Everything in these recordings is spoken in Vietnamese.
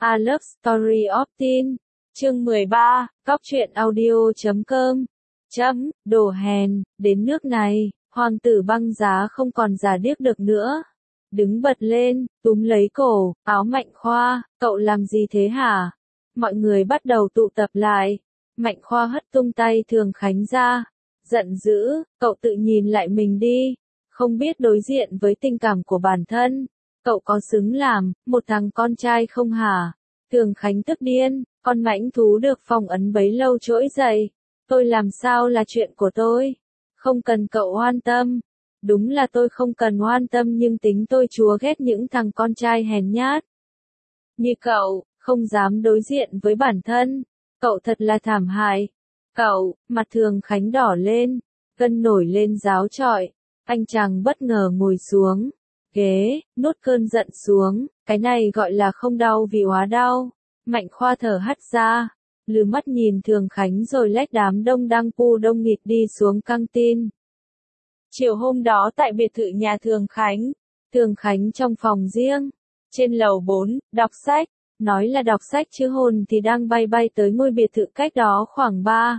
A Love Story of Teen, chương 13, Cóc truyện audio.com. Đồ hèn, đến nước này, hoàng tử băng giá không còn giả điếc được nữa. Đứng bật lên, túm lấy cổ, áo Mạnh Khoa, cậu làm gì thế hả? Mọi người bắt đầu tụ tập lại. Mạnh Khoa hất tung tay Thường Khánh ra. Giận dữ, cậu tự nhìn lại mình đi. Không biết đối diện với tình cảm của bản thân. Cậu có xứng làm một thằng con trai không hả? Thường Khánh tức điên, con mãnh thú được phong ấn bấy lâu trỗi dậy. Tôi làm sao là chuyện của tôi? Không cần cậu quan tâm. Đúng là tôi không cần quan tâm nhưng tính tôi chúa ghét những thằng con trai hèn nhát. Như cậu, không dám đối diện với bản thân. Cậu thật là thảm hại. Cậu, mặt Thường Khánh đỏ lên, gân nổi lên ráo trọi. Anh chàng bất ngờ ngồi xuống ghế, nuốt cơn giận xuống, cái này gọi là không đau vì hóa đau. Mạnh Khoa thở hắt ra, lừ mắt nhìn Thường Khánh rồi lách đám đông đang pu đông nghịt đi xuống căng tin. Chiều hôm đó tại biệt thự nhà Thường Khánh trong phòng riêng, trên lầu 4, đọc sách, nói là đọc sách chứ hồn thì đang bay bay tới ngôi biệt thự cách đó khoảng 3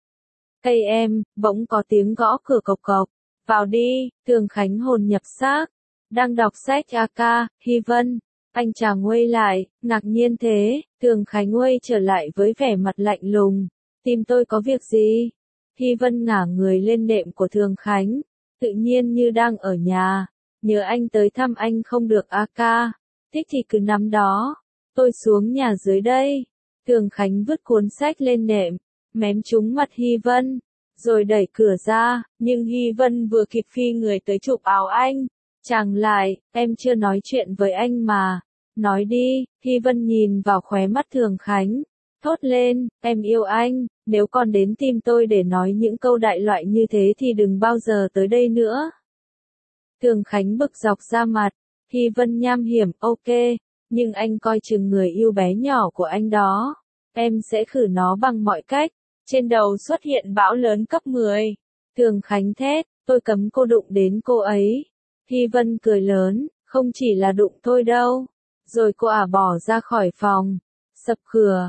cây em, bỗng có tiếng gõ cửa cộc cộc. Vào đi, Thường Khánh hồn nhập xác. Đang đọc sách AK, Hy Vân. Anh chàng quay lại, ngạc nhiên thế, Thường Khánh quay trở lại với vẻ mặt lạnh lùng. Tìm tôi có việc gì? Hy Vân ngả người lên nệm của Thường Khánh, tự nhiên như đang ở nhà. Nhớ anh tới thăm anh không được AK. Thích thì cứ nắm đó. Tôi xuống nhà dưới đây. Thường Khánh vứt cuốn sách lên nệm, mém trúng mặt Hy Vân, rồi đẩy cửa ra, nhưng Hy Vân vừa kịp phi người tới chụp áo anh. Chàng lại, em chưa nói chuyện với anh mà. Nói đi, Hy Vân nhìn vào khóe mắt Thường Khánh, thốt lên, em yêu anh, nếu còn đến tìm tôi để nói những câu đại loại như thế thì đừng bao giờ tới đây nữa. Thường Khánh bực dọc ra mặt, Hy Vân nham hiểm, ok, nhưng anh coi chừng người yêu bé nhỏ của anh đó. Em sẽ khử nó bằng mọi cách. Trên đầu xuất hiện bão lớn cấp 10. Thường Khánh thét, tôi cấm cô đụng đến cô ấy. Hy Vân cười lớn, không chỉ là đụng thôi đâu. Rồi cô bỏ ra khỏi phòng. Sập cửa,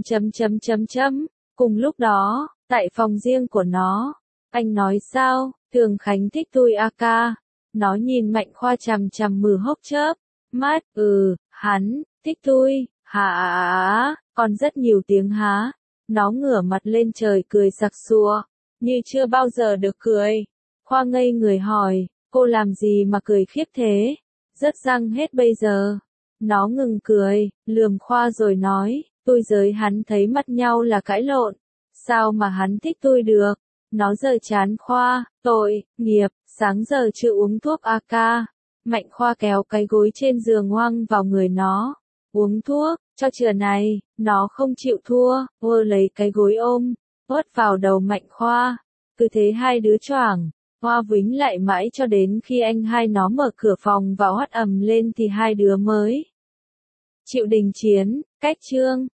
Cùng lúc đó, tại phòng riêng của nó. Anh nói sao, Thường Khánh thích tôi AK. Nó nhìn Mạnh Khoa chằm chằm mừ hốc chớp. Mắt, hắn, thích tôi, hả, còn rất nhiều tiếng há. Nó ngửa mặt lên trời cười sặc sụa, như chưa bao giờ được cười. Khoa ngây người hỏi, cô làm gì mà cười khiếp thế? Rớt răng hết bây giờ. Nó ngừng cười, lườm Khoa rồi nói, tôi với hắn thấy mặt nhau là cãi lộn. Sao mà hắn thích tôi được? Nó giở chán Khoa, tội, nghiệp, sáng giờ chưa uống thuốc AK. Mạnh Khoa kéo cái gối trên giường ngoăng vào người nó. Uống thuốc, cho chừa này, nó không chịu thua, vơ lấy cái gối ôm, vớt vào đầu Mạnh Khoa. Cứ thế hai đứa choảng, Hoa vính lại mãi cho đến khi anh hai nó mở cửa phòng vào hót ầm lên thì hai đứa mới chịu đình chiến, cách chương.